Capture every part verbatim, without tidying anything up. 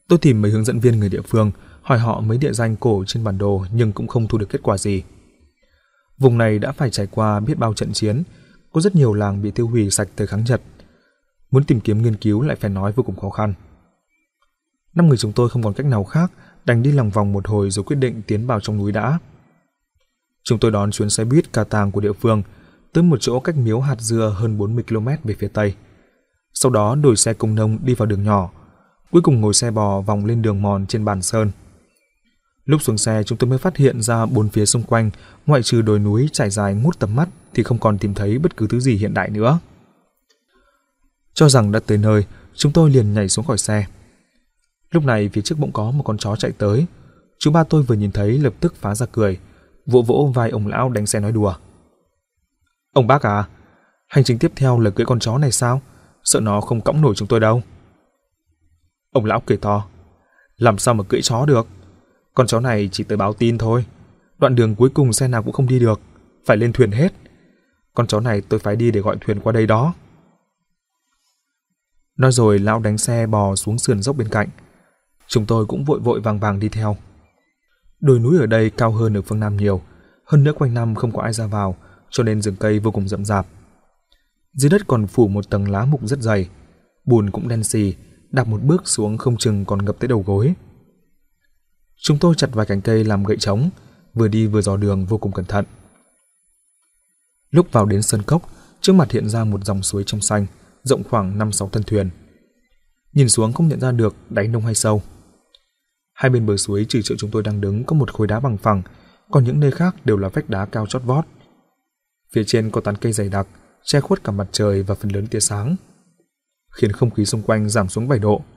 Tôi tìm mấy hướng dẫn viên người địa phương, hỏi họ mấy địa danh cổ trên bản đồ nhưng cũng không thu được kết quả gì. Vùng này đã phải trải qua biết bao trận chiến, có rất nhiều làng bị tiêu hủy sạch thời kháng Nhật. Muốn tìm kiếm nghiên cứu lại phải nói vô cùng khó khăn. Năm người chúng tôi không còn cách nào khác, đành đi lòng vòng một hồi rồi quyết định tiến vào trong núi đã. Chúng tôi đón chuyến xe buýt ca tàng của địa phương tới một chỗ cách miếu hạt dưa hơn bốn mươi ki lô mét về phía tây. Sau đó đổi xe công nông đi vào đường nhỏ, cuối cùng ngồi xe bò vòng lên đường mòn trên bản sơn. Lúc xuống xe chúng tôi mới phát hiện ra bốn phía xung quanh, ngoại trừ đồi núi trải dài ngút tầm mắt thì không còn tìm thấy bất cứ thứ gì hiện đại nữa. Cho rằng đã tới nơi, chúng tôi liền nhảy xuống khỏi xe. Lúc này phía trước bỗng có một con chó chạy tới. Chú ba tôi vừa nhìn thấy lập tức phá ra cười, vỗ vỗ vai ông lão đánh xe nói đùa. Ông bác à, hành trình tiếp theo là cưỡi con chó này sao? Sợ nó không cõng nổi chúng tôi đâu. Ông lão cười to. Làm sao mà cưỡi chó được? Con chó này chỉ tới báo tin thôi. Đoạn đường cuối cùng xe nào cũng không đi được, phải lên thuyền hết. Con chó này tôi phải đi để gọi thuyền qua đây đó. Nói rồi lão đánh xe bò xuống sườn dốc bên cạnh. Chúng tôi cũng vội vội vàng vàng đi theo. Đồi núi ở đây cao hơn ở phương Nam nhiều, hơn nữa quanh năm không có ai ra vào, cho nên rừng cây vô cùng rậm rạp. Dưới đất còn phủ một tầng lá mục rất dày, bùn cũng đen xì, đạp một bước xuống không chừng còn ngập tới đầu gối. Chúng tôi chặt vài cành cây làm gậy trống, vừa đi vừa dò đường vô cùng cẩn thận. Lúc vào đến sơn cốc, trước mặt hiện ra một dòng suối trong xanh, rộng khoảng năm sáu thân thuyền. Nhìn xuống không nhận ra được đáy nông hay sâu. Hai bên bờ suối trừ chỗ chúng tôi đang đứng có một khối đá bằng phẳng, còn những nơi khác đều là vách đá cao chót vót. Phía trên có tán cây dày đặc, che khuất cả mặt trời và phần lớn tia sáng, khiến không khí xung quanh giảm xuống vài độ.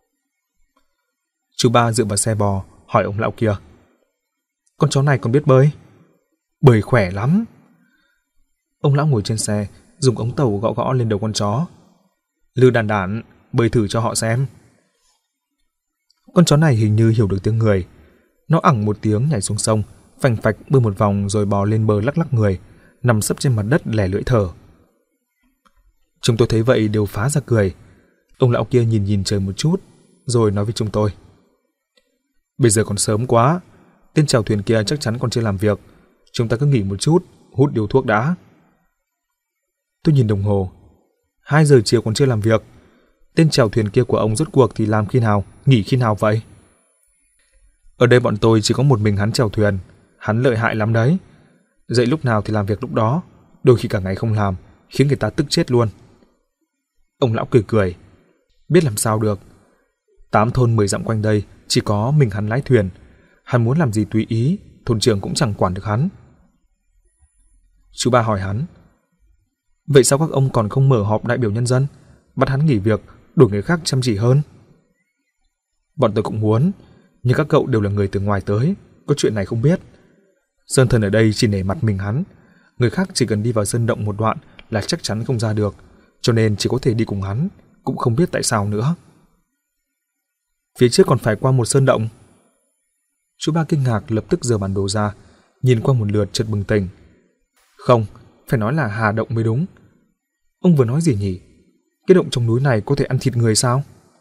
Chú ba dựa vào xe bò, hỏi ông lão kia. Con chó này còn biết bơi? Bơi khỏe lắm. Ông lão ngồi trên xe, dùng ống tàu gõ gõ lên đầu con chó. Lư đàn đản, bơi thử cho họ xem. Con chó này hình như hiểu được tiếng người. Nó ẳng một tiếng nhảy xuống sông, phành phạch bơi một vòng rồi bò lên bờ lắc lắc người, nằm sấp trên mặt đất lẻ lưỡi thở. Chúng tôi thấy vậy đều phá ra cười. Ông lão kia nhìn nhìn trời một chút, rồi nói với chúng tôi. Bây giờ còn sớm quá, tên chèo thuyền kia chắc chắn còn chưa làm việc. Chúng ta cứ nghỉ một chút, hút điếu thuốc đã. Tôi nhìn đồng hồ. Hai giờ chiều còn chưa làm việc. Tên chèo thuyền kia của ông rốt cuộc thì làm khi nào, nghỉ khi nào vậy? Ở đây bọn tôi chỉ có một mình hắn chèo thuyền. Hắn lợi hại lắm đấy. Dậy lúc nào thì làm việc lúc đó, đôi khi cả ngày không làm, khiến người ta tức chết luôn. Ông lão cười cười. Biết làm sao được. Tám thôn mười dặm quanh đây chỉ có mình hắn lái thuyền. Hắn muốn làm gì tùy ý, thôn trưởng cũng chẳng quản được hắn. Chú ba hỏi hắn. Vậy sao các ông còn không mở họp đại biểu nhân dân, bắt hắn nghỉ việc, đổi người khác chăm chỉ hơn? Bọn tôi cũng muốn, nhưng các cậu đều là người từ ngoài tới, có chuyện này không biết. Sơn thần ở đây chỉ nể mặt mình hắn, người khác chỉ cần đi vào sơn động một đoạn là chắc chắn không ra được, cho nên chỉ có thể đi cùng hắn, cũng không biết tại sao nữa. Phía trước còn phải qua một sơn động. Chú ba kinh ngạc lập tức giơ bản đồ ra, nhìn qua một lượt chợt bừng tỉnh. Không, phải nói là Hà Động mới đúng. Ông vừa nói gì nhỉ? Cái động trong núi này có thể ăn thịt người sao?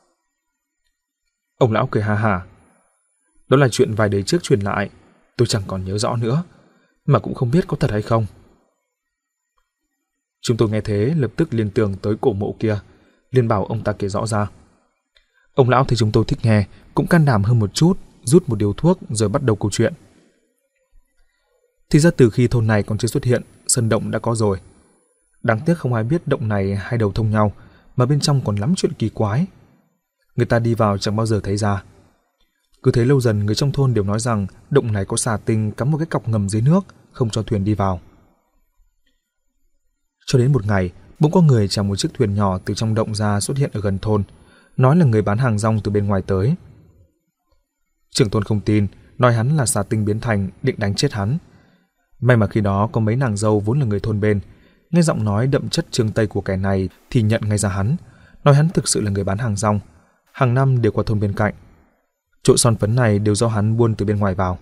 Ông lão cười ha hả. Đó là chuyện vài đời trước truyền lại, tôi chẳng còn nhớ rõ nữa, mà cũng không biết có thật hay không. Chúng tôi nghe thế lập tức liên tưởng tới cổ mộ kia, liền bảo ông ta kể rõ ra. Ông lão thấy chúng tôi thích nghe, cũng can đảm hơn một chút, rút một điếu thuốc rồi bắt đầu câu chuyện. Thì ra từ khi thôn này còn chưa xuất hiện, sơn động đã có rồi. Đáng tiếc không ai biết động này hai đầu thông nhau, mà bên trong còn lắm chuyện kỳ quái. Người ta đi vào chẳng bao giờ thấy ra. Cứ thế lâu dần người trong thôn đều nói rằng động này có xà tinh cắm một cái cọc ngầm dưới nước, không cho thuyền đi vào. Cho đến một ngày, bỗng có người chèo một chiếc thuyền nhỏ từ trong động ra xuất hiện ở gần thôn, nói là người bán hàng rong từ bên ngoài tới. Trưởng thôn không tin, nói hắn là xà tinh biến thành, định đánh chết hắn. May mà khi đó có mấy nàng dâu vốn là người thôn bên, nghe giọng nói đậm chất Chương Tây của kẻ này thì nhận ngay ra hắn, nói hắn thực sự là người bán hàng rong, hàng năm đều qua thôn bên cạnh. Chỗ son phấn này đều do hắn buôn từ bên ngoài vào.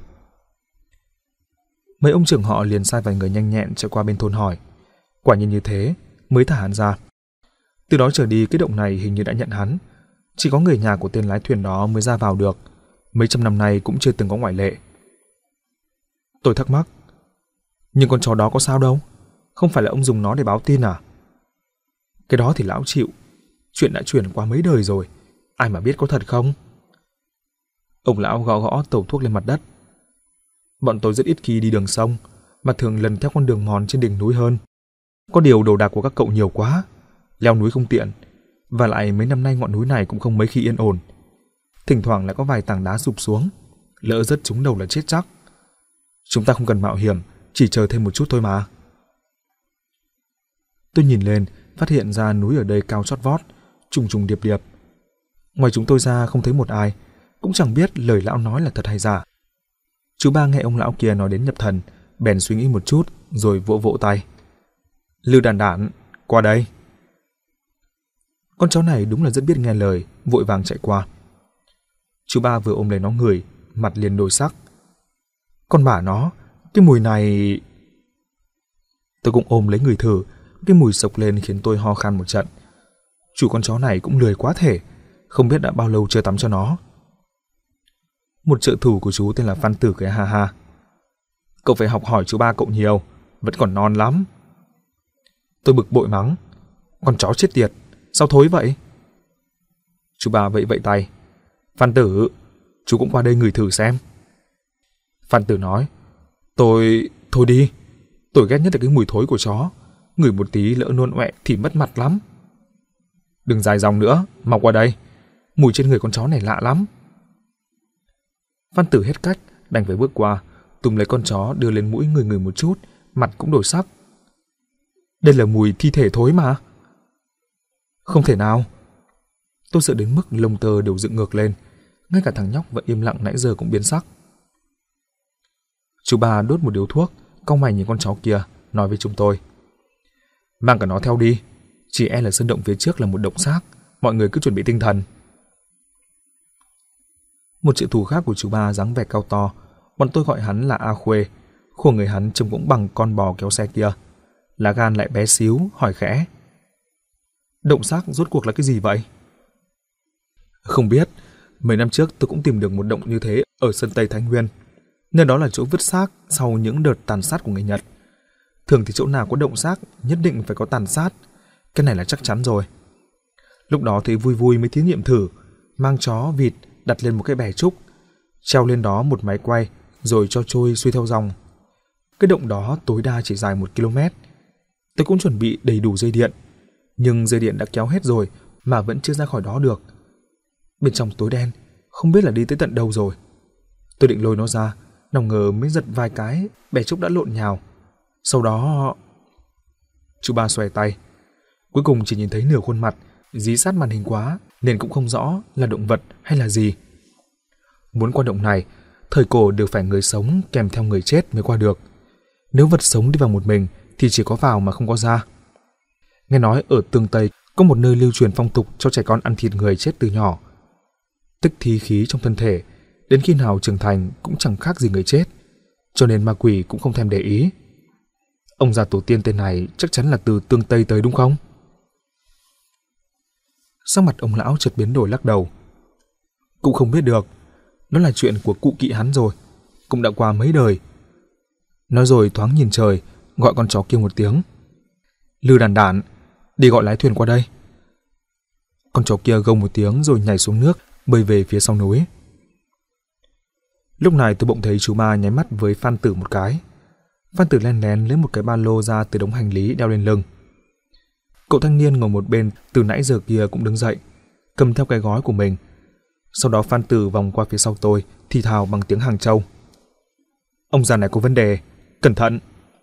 Mấy ông trưởng họ liền sai vài người nhanh nhẹn chạy qua bên thôn hỏi. Quả nhiên như thế, mới thả hắn ra. Từ đó trở đi cái động này hình như đã nhận hắn, Chỉ có người nhà của tên lái thuyền đó mới ra vào được, mấy trăm năm nay cũng chưa từng có ngoại lệ. Tôi thắc mắc, nhưng con chó đó có sao đâu? Không phải là ông dùng nó để báo tin à? Cái đó thì lão chịu, chuyện đã chuyển qua mấy đời rồi, ai mà biết có thật không? Ông lão gõ gõ tẩu thuốc lên mặt đất. Bọn tôi rất ít khi đi đường sông, mà thường lần theo con đường mòn trên đỉnh núi hơn. Có điều đồ đạc của các cậu nhiều quá, leo núi không tiện, và lại mấy năm nay ngọn núi này cũng không mấy khi yên ổn. Thỉnh thoảng lại có vài tảng đá sụp xuống, lỡ rớt trúng đầu là chết chắc. Chúng ta không cần mạo hiểm, chỉ chờ thêm một chút thôi mà. Tôi nhìn lên, phát hiện ra núi ở đây cao chót vót, trùng trùng điệp điệp. Ngoài chúng tôi ra không thấy một ai, cũng chẳng biết lời lão nói là thật hay giả. Chú ba nghe ông lão kia nói đến nhập thần, bèn suy nghĩ một chút rồi vỗ vỗ tay. Lư Đàn Đản, qua đây. Con chó này đúng là rất biết nghe lời, vội vàng chạy qua. Chú ba vừa ôm lấy nó ngửi, mặt liền đổi sắc. Con bà nó, cái mùi này... Tôi cũng ôm lấy người thử, cái mùi sộc lên khiến tôi ho khan một trận. Chủ con chó này cũng lười quá thể, không biết đã bao lâu chưa tắm cho nó. Một trợ thủ của chú tên là Phan Tử cười ha ha. Cậu phải học hỏi chú ba cậu nhiều, vẫn còn non lắm. Tôi bực bội mắng. Con chó chết tiệt, sao thối vậy? Chú ba vẫy vẫy tay. Phan Tử, chú cũng qua đây ngửi thử xem. Phan Tử nói. Tôi... thôi đi. Tôi ghét nhất là cái mùi thối của chó. Ngửi một tí lỡ nôn ọe thì mất mặt lắm. Đừng dài dòng nữa, mau qua đây. Mùi trên người con chó này lạ lắm. Phan Tử hết cách, đành phải bước qua, túm lấy con chó đưa lên mũi người người một chút, mặt cũng đổi sắc. Đây là mùi thi thể thối mà. Không thể nào. Tôi sợ đến mức lông tơ đều dựng ngược lên, ngay cả thằng nhóc vẫn im lặng nãy giờ cũng biến sắc. Chú ba đốt một điếu thuốc, cau mày nhìn con chó kia, nói với chúng tôi. Mang cả nó theo đi, chỉ e là sơn động phía trước là một động xác, mọi người cứ chuẩn bị tinh thần. Một trợ thủ khác của chú ba dáng vẻ cao to, bọn tôi gọi hắn là A Khuê, khuôn người hắn trông cũng bằng con bò kéo xe kia, lá gan lại bé xíu, hỏi khẽ. Động xác rốt cuộc là cái gì vậy? Không biết, mấy năm trước tôi cũng tìm được một động như thế ở Sơn Tây Thái Nguyên, nơi đó là chỗ vứt xác sau những đợt tàn sát của người Nhật. Thường thì chỗ nào có động xác nhất định phải có tàn sát, cái này là chắc chắn rồi. Lúc đó thì vui vui mới thí nghiệm thử, mang chó, vịt đặt lên một cái bè trúc, treo lên đó một máy quay rồi cho trôi xuôi theo dòng. Cái động đó tối đa chỉ dài một ki lô mét. Tôi cũng chuẩn bị đầy đủ dây điện, nhưng dây điện đã kéo hết rồi mà vẫn chưa ra khỏi đó được. Bên trong tối đen, không biết là đi tới tận đâu rồi. Tôi định lôi nó ra, nào ngờ mới giật vài cái, bè trúc đã lộn nhào. Sau đó... Chú ba xòe tay. Cuối cùng chỉ nhìn thấy nửa khuôn mặt, dí sát màn hình quá nên cũng không rõ là động vật hay là gì. Muốn qua động này, thời cổ đều phải người sống kèm theo người chết mới qua được. Nếu vật sống đi vào một mình thì chỉ có vào mà không có ra. Nghe nói ở Tương Tây có một nơi lưu truyền phong tục cho trẻ con ăn thịt người chết từ nhỏ. Tích thi khí trong thân thể, đến khi nào trưởng thành cũng chẳng khác gì người chết, cho nên ma quỷ cũng không thèm để ý. Ông già tổ tiên tên này chắc chắn là từ Tương Tây tới đúng không? Sắc mặt ông lão chợt biến đổi lắc đầu. Cũng không biết được, nó là chuyện của cụ kỵ hắn rồi, cũng đã qua mấy đời. Nói rồi thoáng nhìn trời, gọi con chó kia một tiếng. Lư Đàn Đản, đi gọi lái thuyền qua đây. Con chó kia gâu một tiếng rồi nhảy xuống nước, bơi về phía sau núi. Lúc này tôi bỗng thấy chú ba nháy mắt với Phan Tử một cái. Phan Tử len lén lấy một cái ba lô ra từ đống hành lý đeo lên lưng. Cậu thanh niên ngồi một bên từ nãy giờ kia cũng đứng dậy, cầm theo cái gói của mình. Sau đó Phan Tử vòng qua phía sau tôi, thì thào bằng tiếng Hàng Châu. Ông già này có vấn đề, cẩn thận.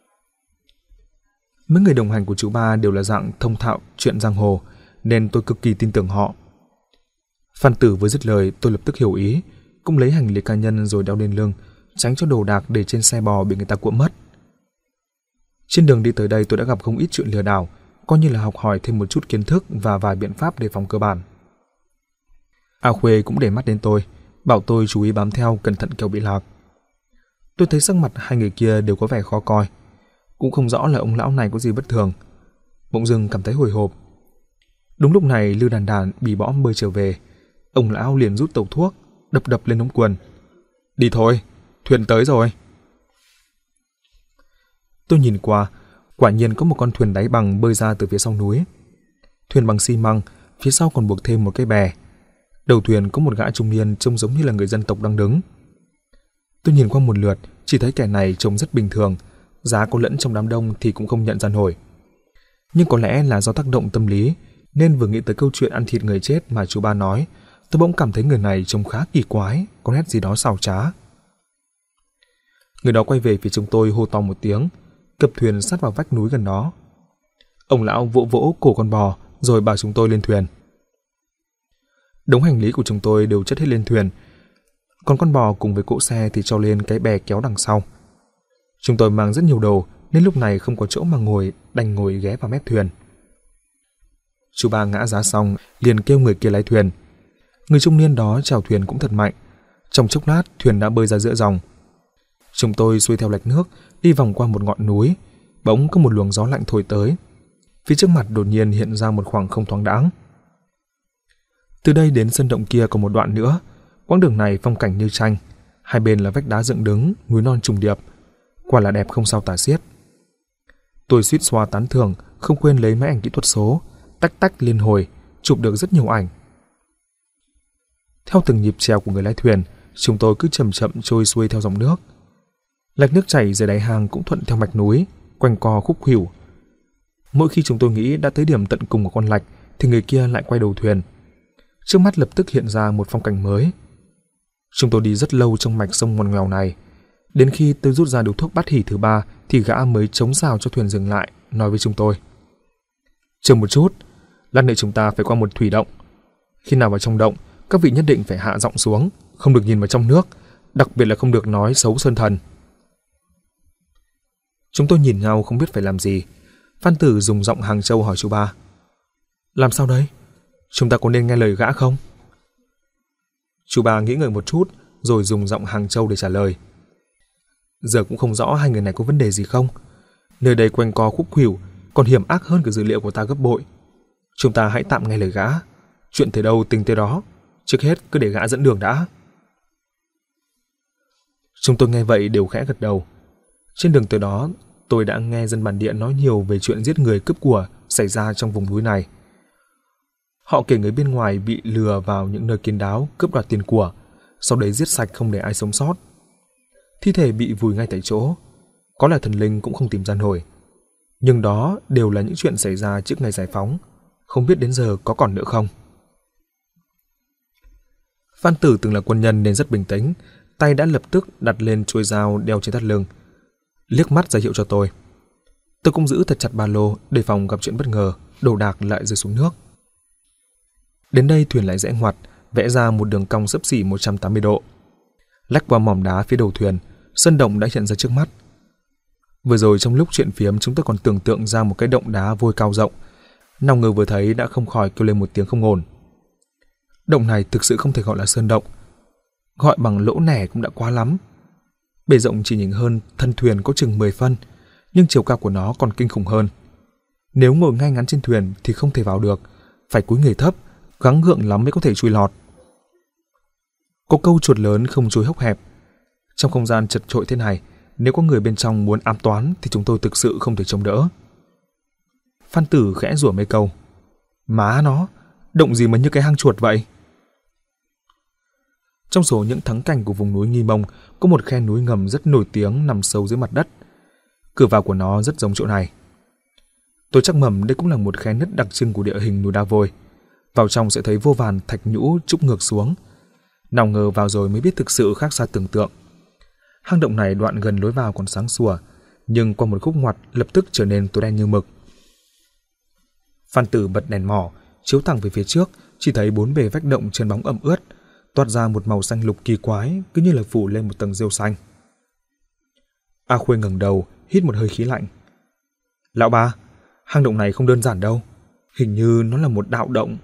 Mấy người đồng hành của chú ba đều là dạng thông thạo chuyện giang hồ, nên tôi cực kỳ tin tưởng họ. Phan Tử vừa dứt lời, tôi lập tức hiểu ý, cũng lấy hành lý cá nhân rồi đeo lên lưng, tránh cho đồ đạc để trên xe bò bị người ta cuộm mất. Trên đường đi tới đây tôi đã gặp không ít chuyện lừa đảo, coi như là học hỏi thêm một chút kiến thức và vài biện pháp đề phòng cơ bản. A Khuê cũng để mắt đến tôi, bảo tôi chú ý bám theo, cẩn thận kẻo bị lạc. Tôi thấy sắc mặt hai người kia đều có vẻ khó coi, cũng không rõ là ông lão này có gì bất thường. Bỗng dưng cảm thấy hồi hộp. Đúng lúc này Lư Đàn Đản bì bõm bơi trở về, Ông lão liền rút tẩu thuốc, đập đập lên ống quần. Đi thôi, thuyền tới rồi. Tôi nhìn qua, quả nhiên có một con thuyền đáy bằng bơi ra từ phía sau núi. Thuyền bằng xi măng, phía sau còn buộc thêm một cái bè. Đầu thuyền có một gã trung niên trông giống như là người dân tộc đang đứng. Tôi nhìn qua một lượt, chỉ thấy kẻ này trông rất bình thường, giá có lẫn trong đám đông thì cũng không nhận ra nổi. Nhưng có lẽ là do tác động tâm lý, nên vừa nghĩ tới câu chuyện ăn thịt người chết mà chú ba nói, tôi bỗng cảm thấy người này trông khá kỳ quái, có nét gì đó xảo trá. Người đó quay về phía chúng tôi hô to một tiếng, cập thuyền sát vào vách núi gần đó. Ông lão vỗ vỗ cổ con bò rồi bảo chúng tôi lên thuyền. Đống hành lý của chúng tôi đều chất hết lên thuyền, còn con bò cùng với cỗ xe thì cho lên cái bè kéo đằng sau. Chúng tôi mang rất nhiều đồ nên lúc này không có chỗ mà ngồi, đành ngồi ghé vào mép thuyền. Chú ba ngã giá xong liền kêu người kia lái thuyền. Người trung niên đó chèo thuyền cũng thật mạnh. Trong chốc lát thuyền đã bơi ra giữa dòng. Chúng tôi xuôi theo lạch nước đi vòng qua một ngọn núi. Bỗng có một luồng gió lạnh thổi tới. Phía trước mặt đột nhiên hiện ra một khoảng không thoáng đãng. Từ đây đến sân động kia còn một đoạn nữa. Quãng đường này phong cảnh như tranh, hai bên là vách đá dựng đứng, núi non trùng điệp, quả là đẹp không sao tả xiết. Tôi suýt xoa tán thưởng, không quên lấy máy ảnh kỹ thuật số, tách tách liên hồi, chụp được rất nhiều ảnh. Theo từng nhịp chèo của người lái thuyền, chúng tôi cứ chậm chậm trôi xuôi theo dòng nước. Lạch nước chảy dưới đáy hang cũng thuận theo mạch núi, quanh co khúc khuỷu. Mỗi khi chúng tôi nghĩ đã tới điểm tận cùng của con lạch, thì người kia lại quay đầu thuyền. Trước mắt lập tức hiện ra một phong cảnh mới. Chúng tôi đi rất lâu trong mạch sông ngoằn ngoèo này. Đến khi tôi rút ra điếu thuốc bát hỉ thứ ba thì gã mới chống rào cho thuyền dừng lại, nói với chúng tôi. Chờ một chút, lát nữa chúng ta phải qua một thủy động. Khi nào vào trong động, các vị nhất định phải hạ giọng xuống, không được nhìn vào trong nước, đặc biệt là không được nói xấu sơn thần. Chúng tôi nhìn nhau không biết phải làm gì. Phan Tử dùng giọng Hàng Châu hỏi chú ba. Làm sao đây? Chúng ta có nên nghe lời gã không? Chú ba nghĩ ngợi một chút rồi dùng giọng Hàng Châu để trả lời. Giờ cũng không rõ hai người này có vấn đề gì không. Nơi đây quanh co khúc khuỷu, còn hiểm ác hơn cả dữ liệu của ta gấp bội. Chúng ta hãy tạm nghe lời gã. Chuyện tới đâu tính tới đó. Trước hết cứ để gã dẫn đường đã. Chúng tôi nghe vậy đều khẽ gật đầu. Trên đường tới đó, tôi đã nghe dân bản địa nói nhiều về chuyện giết người cướp của xảy ra trong vùng núi này. Họ kể người bên ngoài bị lừa vào những nơi kín đáo cướp đoạt tiền của, sau đấy giết sạch không để ai sống sót. Thi thể bị vùi ngay tại chỗ, có là thần linh cũng không tìm ra nổi. Nhưng đó đều là những chuyện xảy ra trước ngày giải phóng, không biết đến giờ có còn nữa không. Phan Tử từng là quân nhân nên rất bình tĩnh, tay đã lập tức đặt lên chuôi dao đeo trên thắt lưng, liếc mắt ra hiệu cho tôi. Tôi cũng giữ thật chặt ba lô, đề phòng gặp chuyện bất ngờ, đồ đạc lại rơi xuống nước. Đến đây thuyền lại rẽ ngoặt, vẽ ra một đường cong xấp xỉ một trăm tám mươi độ. Lách qua mỏm đá phía đầu thuyền, sân động đã hiện ra trước mắt. Vừa rồi trong lúc chuyện phiếm chúng tôi còn tưởng tượng ra một cái động đá vôi cao rộng, nào ngờ vừa thấy đã không khỏi kêu lên một tiếng không ổn. Động này thực sự không thể gọi là sơn động, gọi bằng lỗ nẻ cũng đã quá lắm. Bề rộng chỉ nhìn hơn thân thuyền có chừng mười phân, nhưng chiều cao của nó còn kinh khủng hơn. Nếu ngồi ngay ngắn trên thuyền thì không thể vào được, phải cúi người thấp, gắng gượng lắm mới có thể chui lọt. Có câu chuột lớn không chui hốc hẹp. Trong không gian chật chội thế này, nếu có người bên trong muốn ám toán thì chúng tôi thực sự không thể chống đỡ. Phan Tử khẽ rủa mấy câu. Má nó, động gì mà như cái hang chuột vậy? Trong số những thắng cảnh của vùng núi Nghi Mông, có một khe núi ngầm rất nổi tiếng nằm sâu dưới mặt đất. Cửa vào của nó rất giống chỗ này. Tôi chắc mầm đây cũng là một khe nứt đặc trưng của địa hình núi đá vôi. Vào trong sẽ thấy vô vàn thạch nhũ trúc ngược xuống. Nào ngờ vào rồi mới biết thực sự khác xa tưởng tượng. Hang động này đoạn gần lối vào còn sáng sủa, nhưng qua một khúc ngoặt lập tức trở nên tối đen như mực. Phan Tử bật đèn mỏ, chiếu thẳng về phía trước, chỉ thấy bốn bề vách động trơn bóng ẩm ướt, toát ra một màu xanh lục kỳ quái, cứ như là phủ lên một tầng rêu xanh. A Khuê ngẩng đầu, hít một hơi khí lạnh. Lão ba, hang động này không đơn giản đâu, hình như nó là một đạo động.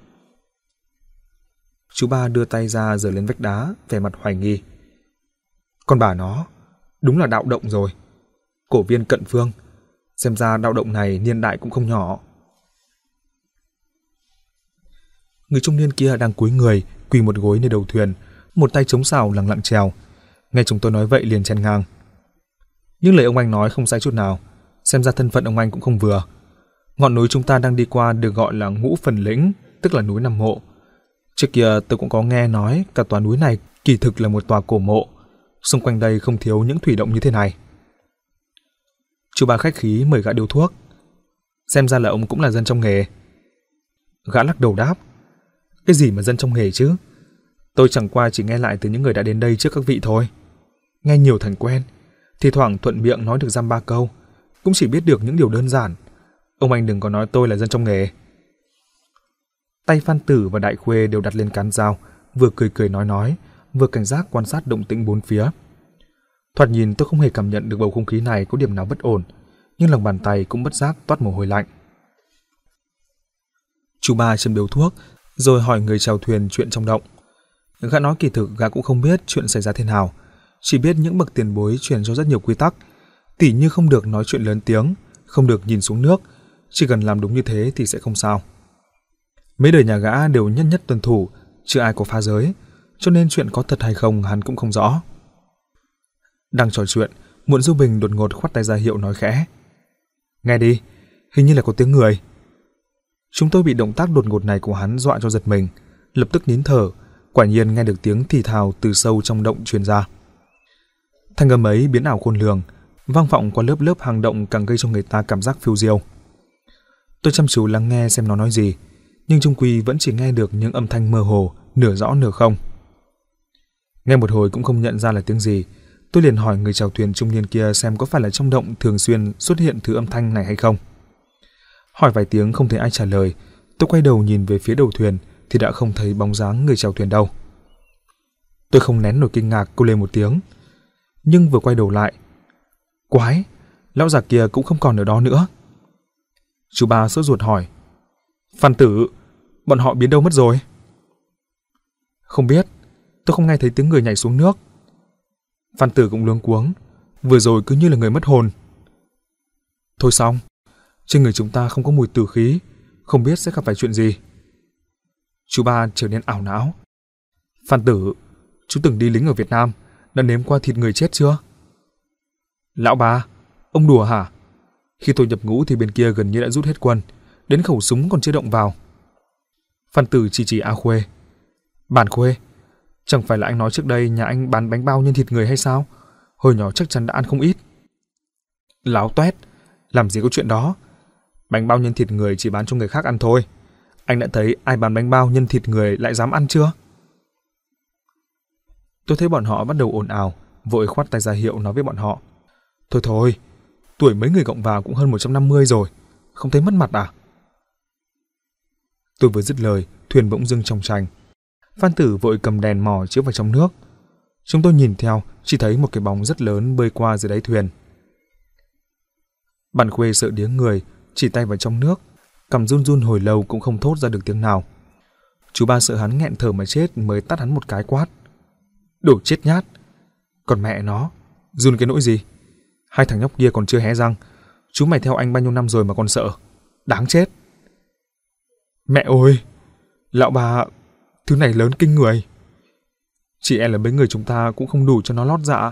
Chú ba đưa tay ra giở lên vách đá, vẻ mặt hoài nghi. Con bà nó, đúng là đạo động rồi. Cổ viên cận phương, xem ra đạo động này niên đại cũng không nhỏ. Người trung niên kia đang cúi người, quỳ một gối nơi đầu thuyền, một tay chống sào lẳng lặng chèo. Nghe chúng tôi nói vậy liền chen ngang. Nhưng lời ông anh nói không sai chút nào, xem ra thân phận ông anh cũng không vừa. Ngọn núi chúng ta đang đi qua được gọi là Ngũ Phần Lĩnh, tức là núi nằm mộ. Trước kia tôi cũng có nghe nói cả tòa núi này kỳ thực là một tòa cổ mộ. Xung quanh đây không thiếu những thủy động như thế này. Chú ba khách khí mời gã điếu thuốc. Xem ra là ông cũng là dân trong nghề. Gã lắc đầu đáp. Cái gì mà dân trong nghề chứ? Tôi chẳng qua chỉ nghe lại từ những người đã đến đây trước các vị thôi. Nghe nhiều thành quen, thì thoảng thuận miệng nói được dăm ba câu, cũng chỉ biết được những điều đơn giản. Ông anh đừng có nói tôi là dân trong nghề. Tay Phan Tử và Đại Khuê đều đặt lên cán dao, vừa cười cười nói nói, vừa cảnh giác quan sát động tĩnh bốn phía. Thoạt nhìn tôi không hề cảm nhận được bầu không khí này có điểm nào bất ổn, nhưng lòng bàn tay cũng bất giác toát mồ hôi lạnh. Chú ba châm điếu thuốc, rồi hỏi người chèo thuyền chuyện trong động. Gã nói kỳ thực gã cũng không biết chuyện xảy ra thế nào, chỉ biết những bậc tiền bối truyền cho rất nhiều quy tắc, tỉ như không được nói chuyện lớn tiếng, không được nhìn xuống nước, chỉ cần làm đúng như thế thì sẽ không sao. Mấy đời nhà gã đều nhất nhất tuân thủ, chưa ai có phá giới, cho nên chuyện có thật hay không hắn cũng không rõ. Đang trò chuyện, Muộn Du Bình đột ngột khoát tay ra hiệu nói khẽ. Nghe đi, hình như là có tiếng người. Chúng tôi bị động tác đột ngột này của hắn dọa cho giật mình, lập tức nín thở, quả nhiên nghe được tiếng thì thào từ sâu trong động truyền ra. Thanh âm ấy biến ảo khôn lường, vang vọng qua lớp lớp hang động càng gây cho người ta cảm giác phiêu diêu. Tôi chăm chú lắng nghe xem nó nói gì, nhưng chung quy vẫn chỉ nghe được những âm thanh mơ hồ, nửa rõ nửa không. Nghe một hồi cũng không nhận ra là tiếng gì, tôi liền hỏi người chèo thuyền trung niên kia xem có phải là trong động thường xuyên xuất hiện thứ âm thanh này hay không. Hỏi vài tiếng không thấy ai trả lời, tôi quay đầu nhìn về phía đầu thuyền thì đã không thấy bóng dáng người chèo thuyền đâu. Tôi không nén nổi kinh ngạc kêu lên một tiếng, nhưng vừa quay đầu lại, quái, lão già kia cũng không còn ở đó nữa. Chú ba sốt ruột hỏi, Phan Tử, bọn họ biến đâu mất rồi? Không biết, tôi không nghe thấy tiếng người nhảy xuống nước. Phan Tử cũng luống cuống, vừa rồi cứ như là người mất hồn. Thôi xong, trên người chúng ta không có mùi tử khí, không biết sẽ gặp phải chuyện gì. Chú ba trở nên ảo não. Phan Tử, chú từng đi lính ở Việt Nam, đã nếm qua thịt người chết chưa? Lão ba, ông đùa hả? Khi tôi nhập ngũ thì bên kia gần như đã rút hết quân, đến khẩu súng còn chưa động vào. Phan Tử chỉ chỉ A Khuê. Bản Khuê, chẳng phải là anh nói trước đây nhà anh bán bánh bao nhân thịt người hay sao? Hồi nhỏ chắc chắn đã ăn không ít. Láo toét, làm gì có chuyện đó. Bánh bao nhân thịt người chỉ bán cho người khác ăn thôi. Anh đã thấy ai bán bánh bao nhân thịt người lại dám ăn chưa? Tôi thấy bọn họ bắt đầu ồn ào, vội khoát tay ra hiệu nói với bọn họ. Thôi thôi, tuổi mấy người cộng vào cũng hơn một trăm năm mươi rồi, không thấy mất mặt à? Tôi vừa dứt lời, thuyền bỗng dưng trong trành. Phan Tử vội cầm đèn mò chiếu vào trong nước. Chúng tôi nhìn theo, chỉ thấy một cái bóng rất lớn bơi qua dưới đáy thuyền. Bản Khuê sợ điếng người, chỉ tay vào trong nước, cằm run run hồi lâu cũng không thốt ra được tiếng nào. Chú ba sợ hắn nghẹn thở mà chết mới tát hắn một cái quát. Đồ chết nhát! Còn mẹ nó, run cái nỗi gì? Hai thằng nhóc kia còn chưa hé răng, chú mày theo anh bao nhiêu năm rồi mà còn sợ, đáng chết! Mẹ ơi! Lão bà, thứ này lớn kinh người. Chị em là mấy người chúng ta cũng không đủ cho nó lót dạ.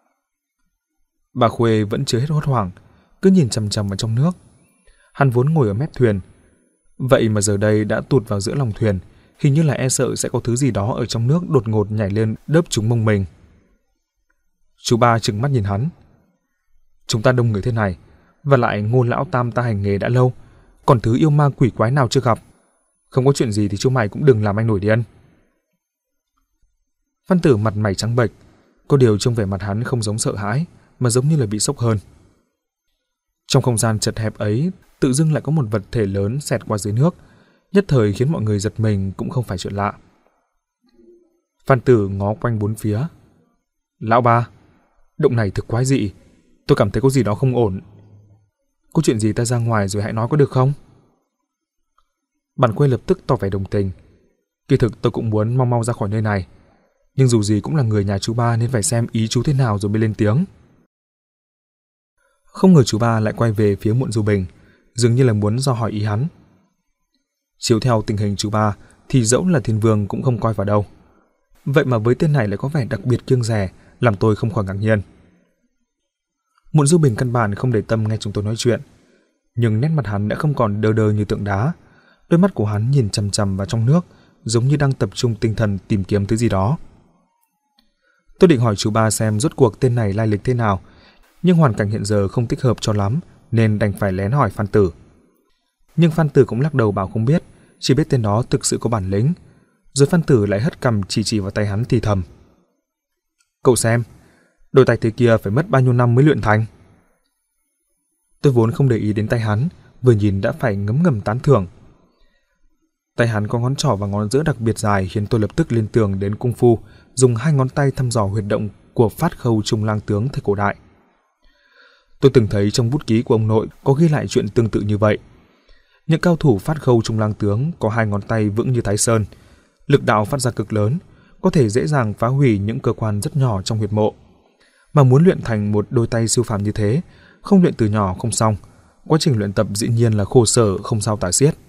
Bà Khuê vẫn chưa hết hốt hoảng, cứ nhìn chằm chằm vào trong nước. Hắn vốn ngồi ở mép thuyền, vậy mà giờ đây đã tụt vào giữa lòng thuyền, hình như là e sợ sẽ có thứ gì đó ở trong nước đột ngột nhảy lên đớp trúng mông mình. Chú ba trừng mắt nhìn hắn. Chúng ta đông người thế này, và lại Ngô lão tam ta hành nghề đã lâu, còn thứ yêu ma quỷ quái nào chưa gặp. Không có chuyện gì thì chú mày cũng đừng làm anh nổi điên. Phan Tử mặt mày trắng bệch, có điều trông vẻ mặt hắn không giống sợ hãi, mà giống như là bị sốc hơn. Trong không gian chật hẹp ấy, tự dưng lại có một vật thể lớn xẹt qua dưới nước, nhất thời khiến mọi người giật mình cũng không phải chuyện lạ. Phan Tử ngó quanh bốn phía. Lão ba, động này thực quái dị, tôi cảm thấy có gì đó không ổn. Có chuyện gì ta ra ngoài rồi hãy nói có được không? Bản Khuê lập tức tỏ vẻ đồng tình. Kỳ thực tôi cũng muốn mau mau ra khỏi nơi này, nhưng dù gì cũng là người nhà chú ba nên phải xem ý chú thế nào rồi mới lên tiếng. Không ngờ chú ba lại quay về phía Muộn Du Bình, dường như là muốn dò hỏi ý hắn. Chiếu theo tình hình chú ba, thì dẫu là thiên vương cũng không coi vào đâu. Vậy mà với tên này lại có vẻ đặc biệt kiêng dè, làm tôi không khỏi ngạc nhiên. Muộn Du Bình căn bản không để tâm nghe chúng tôi nói chuyện, nhưng nét mặt hắn đã không còn đờ đờ như tượng đá. Đôi mắt của hắn nhìn chằm chằm vào trong nước, giống như đang tập trung tinh thần tìm kiếm thứ gì đó. Tôi định hỏi chú ba xem rốt cuộc tên này lai lịch thế nào, nhưng hoàn cảnh hiện giờ không thích hợp cho lắm, nên đành phải lén hỏi Phan Tử. Nhưng Phan Tử cũng lắc đầu bảo không biết, chỉ biết tên đó thực sự có bản lĩnh. Rồi Phan Tử lại hất cằm chỉ chỉ vào tay hắn thì thầm: "Cậu xem, đôi tay thế kia phải mất bao nhiêu năm mới luyện thành?" Tôi vốn không để ý đến tay hắn, vừa nhìn đã phải ngấm ngầm tán thưởng. Tay hắn có ngón trỏ và ngón giữa đặc biệt dài khiến tôi lập tức liên tưởng đến cung phu, dùng hai ngón tay thăm dò huyệt động của Phát Khâu Trung Lang tướng thời cổ đại. Tôi từng thấy trong bút ký của ông nội có ghi lại chuyện tương tự như vậy. Những cao thủ Phát Khâu Trung Lang tướng có hai ngón tay vững như Thái Sơn, lực đạo phát ra cực lớn, có thể dễ dàng phá hủy những cơ quan rất nhỏ trong huyệt mộ. Mà muốn luyện thành một đôi tay siêu phàm như thế, không luyện từ nhỏ không xong, quá trình luyện tập dĩ nhiên là khổ sở không sao tả xiết.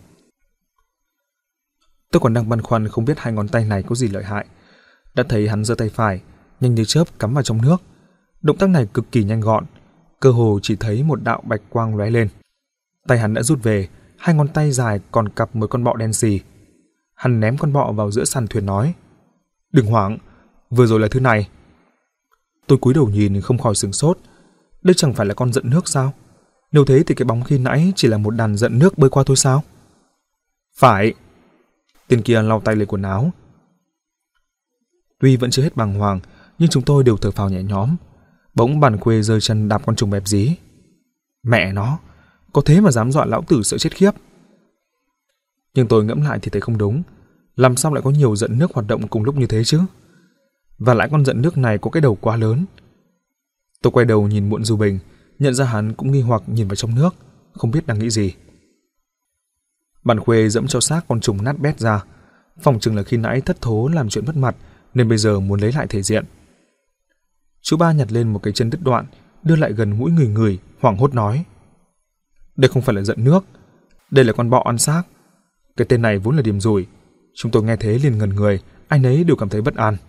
Tôi còn đang băn khoăn không biết hai ngón tay này có gì lợi hại, đã thấy hắn giơ tay phải, nhanh như chớp cắm vào trong nước. Động tác này cực kỳ nhanh gọn, cơ hồ chỉ thấy một đạo bạch quang lóe lên. Tay hắn đã rút về, hai ngón tay dài còn cặp một con bọ đen xì. Hắn ném con bọ vào giữa sàn thuyền nói: "Đừng hoảng, vừa rồi là thứ này." Tôi cúi đầu nhìn không khỏi sửng sốt. Đây chẳng phải là con dận nước sao? Nếu thế thì cái bóng khi nãy chỉ là một đàn dận nước bơi qua thôi sao? Phải. Tên kia lau tay lấy quần áo. Tuy vẫn chưa hết bàng hoàng, nhưng chúng tôi đều thở phào nhẹ nhõm. Bỗng Bản Khuê giơ chân đạp con trùng bẹp dí. Mẹ nó, có thế mà dám dọa lão tử sợ chết khiếp. Nhưng tôi ngẫm lại thì thấy không đúng. Làm sao lại có nhiều dận nước hoạt động cùng lúc như thế chứ? Và lại con dận nước này có cái đầu quá lớn. Tôi quay đầu nhìn Muộn Du Bình, nhận ra hắn cũng nghi hoặc nhìn vào trong nước, không biết đang nghĩ gì. Bản Khuê dẫm cho xác con trùng nát bét ra, phòng chừng là khi nãy thất thố làm chuyện mất mặt nên bây giờ muốn lấy lại thể diện. Chú ba nhặt lên một cái chân đứt đoạn, đưa lại gần mũi người người, hoảng hốt nói: "Đây không phải là dận nước, đây là con bọ ăn xác. Cái tên này vốn là điểm rủi." Chúng tôi nghe thế liền ngẩn người, ai nấy đều cảm thấy bất an.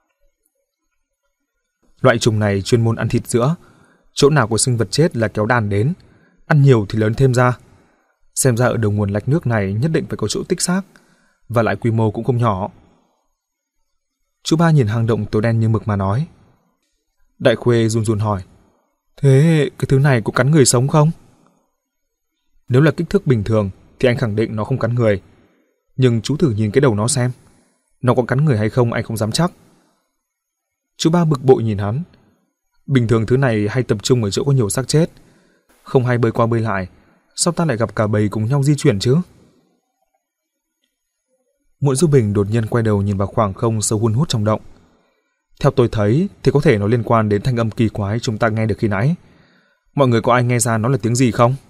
Loại trùng này chuyên môn ăn thịt sữa, chỗ nào có sinh vật chết là kéo đàn đến, ăn nhiều thì lớn thêm ra. Xem ra ở đầu nguồn lạch nước này nhất định phải có chỗ tích xác, và lại quy mô cũng không nhỏ. Chú ba nhìn hang động tối đen như mực mà nói. Đại Khuê run run hỏi: "Thế cái thứ này có cắn người sống không?" Nếu là kích thước bình thường thì anh khẳng định nó không cắn người. Nhưng chú thử nhìn cái đầu nó xem, nó có cắn người hay không anh không dám chắc. Chú ba bực bội nhìn hắn. Bình thường thứ này hay tập trung ở chỗ có nhiều xác chết, không hay bơi qua bơi lại, sao ta lại gặp cả bầy cùng nhau di chuyển chứ? Muộn Du Bình đột nhiên quay đầu nhìn vào khoảng không sâu hun hút trong động. Theo tôi thấy thì có thể nó liên quan đến thanh âm kỳ quái chúng ta nghe được khi nãy. Mọi người có ai nghe ra nó là tiếng gì không?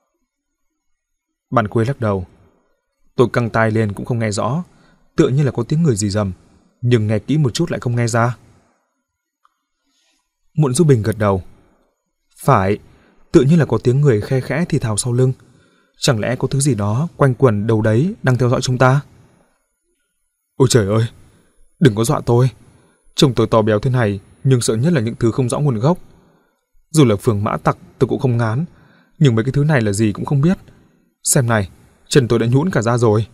Bản Khuê lắc đầu. Tôi căng tai lên cũng không nghe rõ, tựa như là có tiếng người gì rầm, nhưng nghe kỹ một chút lại không nghe ra. Muộn Du Bình gật đầu. Phải, tựa như là có tiếng người khe khẽ thì thào sau lưng. Chẳng lẽ có thứ gì đó quanh quẩn đâu đấy đang theo dõi chúng ta? Ôi trời ơi, đừng có dọa tôi. Trông tôi to béo thế này, nhưng sợ nhất là những thứ không rõ nguồn gốc. Dù là phường mã tặc tôi cũng không ngán, nhưng mấy cái thứ này là gì cũng không biết. Xem này, chân tôi đã nhũn cả ra rồi.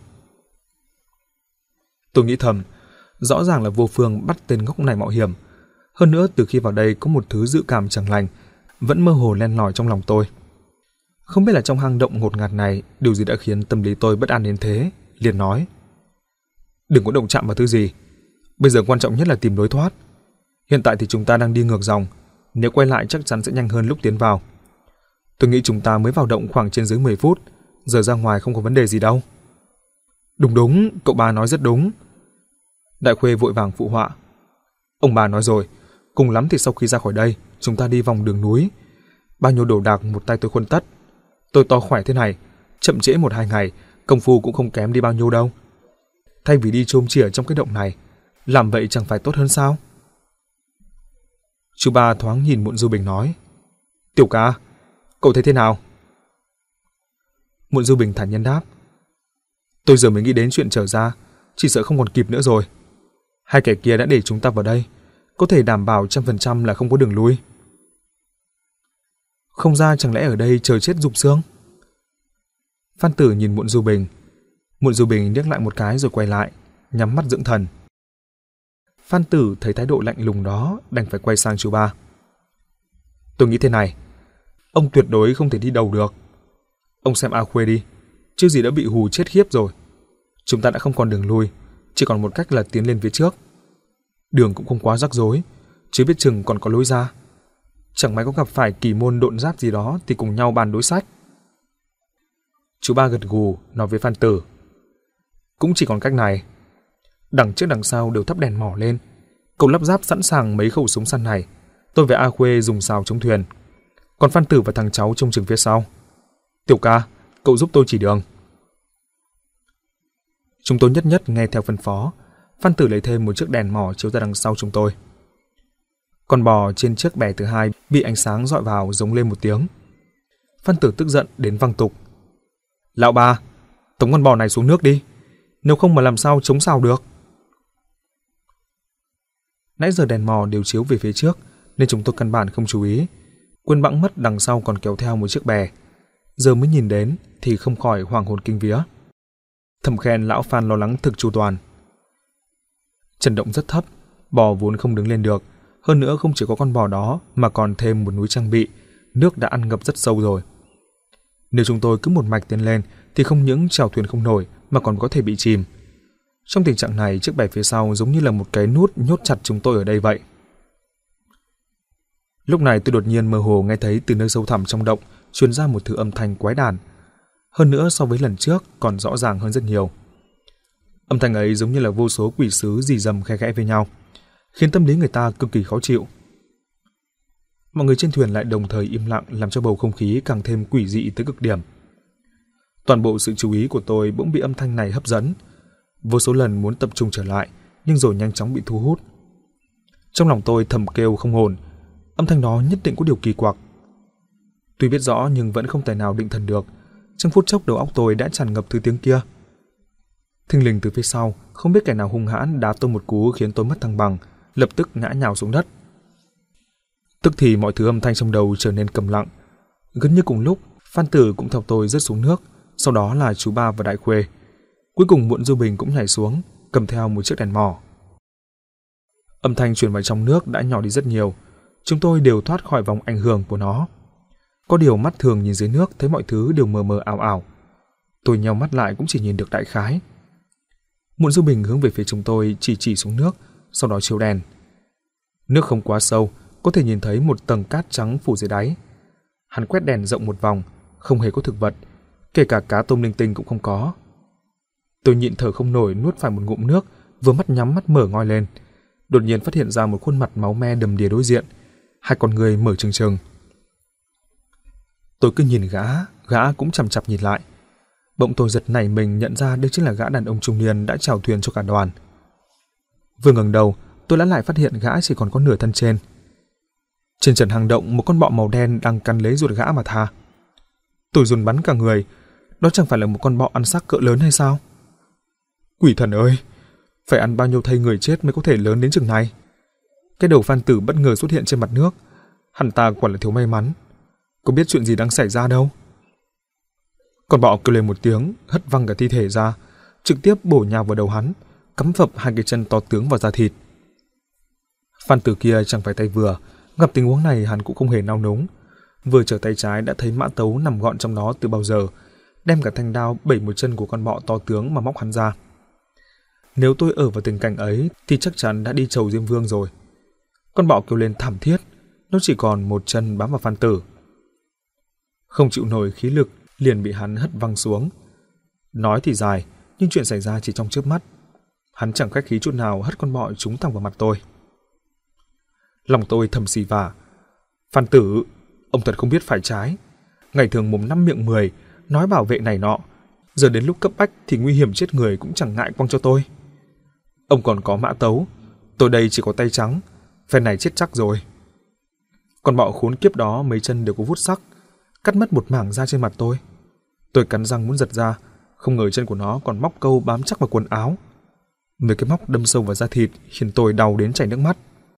Tôi nghĩ thầm, rõ ràng là Vô Phương bắt tên ngốc này mạo hiểm. Hơn nữa từ khi vào đây có một thứ dự cảm chẳng lành vẫn mơ hồ len lỏi trong lòng tôi. Không biết là trong hang động ngột ngạt này điều gì đã khiến tâm lý tôi bất an đến thế. Liền nói: Đừng có động chạm vào thứ gì, bây giờ quan trọng nhất là tìm lối thoát. Hiện tại thì chúng ta đang đi ngược dòng, nếu quay lại chắc chắn sẽ nhanh hơn lúc tiến vào. Tôi nghĩ chúng ta mới vào động khoảng trên dưới mười phút, giờ ra ngoài không có vấn đề gì đâu. Đúng đúng, cậu ba nói rất đúng. Đại Khuê vội vàng phụ họa. Ông bà nói rồi, cùng lắm thì sau khi ra khỏi đây, chúng ta đi vòng đường núi. Bao nhiêu đồ đạc một tay tôi khuân tất. Tôi to khỏe thế này, chậm trễ một hai ngày, công phu cũng không kém đi bao nhiêu đâu. Thay vì đi chôm chỉa trong cái động này, làm vậy chẳng phải tốt hơn sao? Chú ba thoáng nhìn Muộn Du Bình nói: Tiểu ca, cậu thấy thế nào? Muộn Du Bình thản nhiên đáp: Tôi giờ mới nghĩ đến chuyện trở ra, chỉ sợ không còn kịp nữa rồi. Hai kẻ kia đã để chúng ta vào đây, có thể đảm bảo trăm phần trăm là không có đường lui. Không ra chẳng lẽ ở đây chờ chết rụng xương? Phan Tử nhìn Muộn Du Bình. Muộn Du Bình liếc lại một cái rồi quay lại, nhắm mắt dưỡng thần. Phan Tử thấy thái độ lạnh lùng đó, đành phải quay sang chú ba. Tôi nghĩ thế này, ông tuyệt đối không thể đi đầu được. Ông xem A Khuê đi, chứ gì đã bị hù chết khiếp rồi. Chúng ta đã không còn đường lui, chỉ còn một cách là tiến lên phía trước. Đường cũng không quá rắc rối, chứ biết chừng còn có lối ra. Chẳng may có gặp phải kỳ môn độn giáp gì đó thì cùng nhau bàn đối sách. Chú ba gật gù nói với Phan Tử. Cũng chỉ còn cách này. Đằng trước đằng sau đều thắp đèn mỏ lên. Cậu lắp ráp sẵn sàng mấy khẩu súng săn này. Tôi với A Khuê dùng sào chống thuyền. Còn Phan Tử và thằng cháu trông chừng phía sau. Tiểu ca, cậu giúp tôi chỉ đường. Chúng tôi nhất nhất nghe theo phân phó. Phan Tử lấy thêm một chiếc đèn mỏ chiếu ra đằng sau chúng tôi. Con bò trên chiếc bè thứ hai bị ánh sáng dọi vào giống lên một tiếng. Phan Tử tức giận đến văng tục. Lão ba, tống con bò này xuống nước đi, nếu không mà làm sao chống sào được. Nãy giờ đèn mò đều chiếu về phía trước nên chúng tôi căn bản không chú ý, quên bẵng mất đằng sau còn kéo theo một chiếc bè. Giờ mới nhìn đến thì không khỏi hoàng hồn kinh vía. Thầm khen lão Phan lo lắng thực chu toàn. Chân động rất thấp, bò vốn không đứng lên được, hơn nữa không chỉ có con bò đó mà còn thêm một núi trang bị, nước đã ăn ngập rất sâu rồi. Nếu chúng tôi cứ một mạch tiến lên thì không những chèo thuyền không nổi mà còn có thể bị chìm. Trong tình trạng này, chiếc bè phía sau giống như là một cái nút nhốt chặt chúng tôi ở đây vậy. Lúc này tôi đột nhiên mơ hồ nghe thấy từ nơi sâu thẳm trong động truyền ra một thứ âm thanh quái đản. Hơn nữa so với lần trước còn rõ ràng hơn rất nhiều. Âm thanh ấy giống như là vô số quỷ sứ rì rầm khe khẽ với nhau, khiến tâm lý người ta cực kỳ khó chịu. Mọi người trên thuyền lại đồng thời im lặng, làm cho bầu không khí càng thêm quỷ dị tới cực điểm. Toàn bộ sự chú ý của tôi bỗng bị âm thanh này hấp dẫn. Vô số lần muốn tập trung trở lại, nhưng rồi nhanh chóng bị thu hút. Trong lòng tôi thầm kêu không ổn, âm thanh đó nhất định có điều kỳ quặc. Tuy biết rõ nhưng vẫn không thể nào định thần được. Trong phút chốc đầu óc tôi đã tràn ngập thứ tiếng kia. Thình lình từ phía sau, không biết kẻ nào hung hãn đá tôi một cú khiến tôi mất thăng bằng, lập tức ngã nhào xuống đất. Tức thì mọi thứ âm thanh trong đầu trở nên câm lặng. Gần như cùng lúc, Phan Tử cũng theo tôi rớt xuống nước, sau đó là chú ba và Đại Khuê. Cuối cùng Muộn Du Bình cũng nhảy xuống, cầm theo một chiếc đèn mỏ. Âm thanh truyền vào trong nước đã nhỏ đi rất nhiều, chúng tôi đều thoát khỏi vòng ảnh hưởng của nó. Có điều mắt thường nhìn dưới nước thấy mọi thứ đều mờ mờ ảo ảo. Tôi nheo mắt lại cũng chỉ nhìn được đại khái. Muộn Du Bình hướng về phía chúng tôi chỉ chỉ xuống nước, sau đó chiếu đèn. Nước không quá sâu, có thể nhìn thấy một tầng cát trắng phủ dưới đáy. Hắn quét đèn rộng một vòng, không hề có thực vật, kể cả cá tôm linh tinh cũng không có. Tôi nhịn thở không nổi nuốt phải một ngụm nước, vừa mắt nhắm mắt mở ngoi lên, đột nhiên phát hiện ra một khuôn mặt máu me đầm đìa đối diện, hai con người mở trừng trừng. Tôi cứ nhìn gã, gã cũng chằm chằm nhìn lại. Bỗng tôi giật nảy mình nhận ra đây chính là gã đàn ông trung niên đã chèo thuyền cho cả đoàn. Vừa ngẩng đầu, tôi đã lại phát hiện gã chỉ còn có nửa thân trên. Trên trần hang động, một con bọ màu đen đang cắn lấy ruột gã mà tha. Tôi run bắn cả người, đó chẳng phải là một con bọ ăn xác cỡ lớn hay sao? Quỷ thần ơi, phải ăn bao nhiêu thây người chết mới có thể lớn đến chừng này? Cái đầu Phan Tử bất ngờ xuất hiện trên mặt nước, hắn ta quả là thiếu may mắn. Có biết chuyện gì đang xảy ra đâu. Con bọ kêu lên một tiếng, hất văng cả thi thể ra, trực tiếp bổ nhào vào đầu hắn, cắm phập hai cái chân to tướng vào da thịt. Phan Tử kia chẳng phải tay vừa, gặp tình huống này hắn cũng không hề nao núng, vừa trở tay trái đã thấy mã tấu nằm gọn trong đó từ bao giờ, đem cả thanh đao bẩy một chân của con bọ to tướng mà móc hắn ra. Nếu tôi ở vào tình cảnh ấy thì chắc chắn đã đi chầu Diêm Vương rồi. Con bọ kêu lên thảm thiết, nó chỉ còn một chân bám vào Phan Tử. Không chịu nổi khí lực, liền bị hắn hất văng xuống. Nói thì dài, nhưng chuyện xảy ra chỉ trong chớp mắt. Hắn chẳng khách khí chút nào hất con bọ trúng thẳng vào mặt tôi. Lòng tôi thầm xì vả. Phan Tử, ông thật không biết phải trái. Ngày thường mồm năm miệng mười, nói bảo vệ này nọ, giờ đến lúc cấp bách thì nguy hiểm chết người cũng chẳng ngại quăng cho tôi. Ông còn có mã tấu, tôi đây chỉ có tay trắng, phen này chết chắc rồi. Con bọ khốn kiếp đó mấy chân đều có vút sắc, cắt mất một mảng da trên mặt tôi. Tôi cắn răng muốn giật ra, không ngờ chân của nó còn móc câu bám chắc vào quần áo. Mấy cái móc đâm sâu vào da thịt khiến tôi đau đến chảy nước mắt.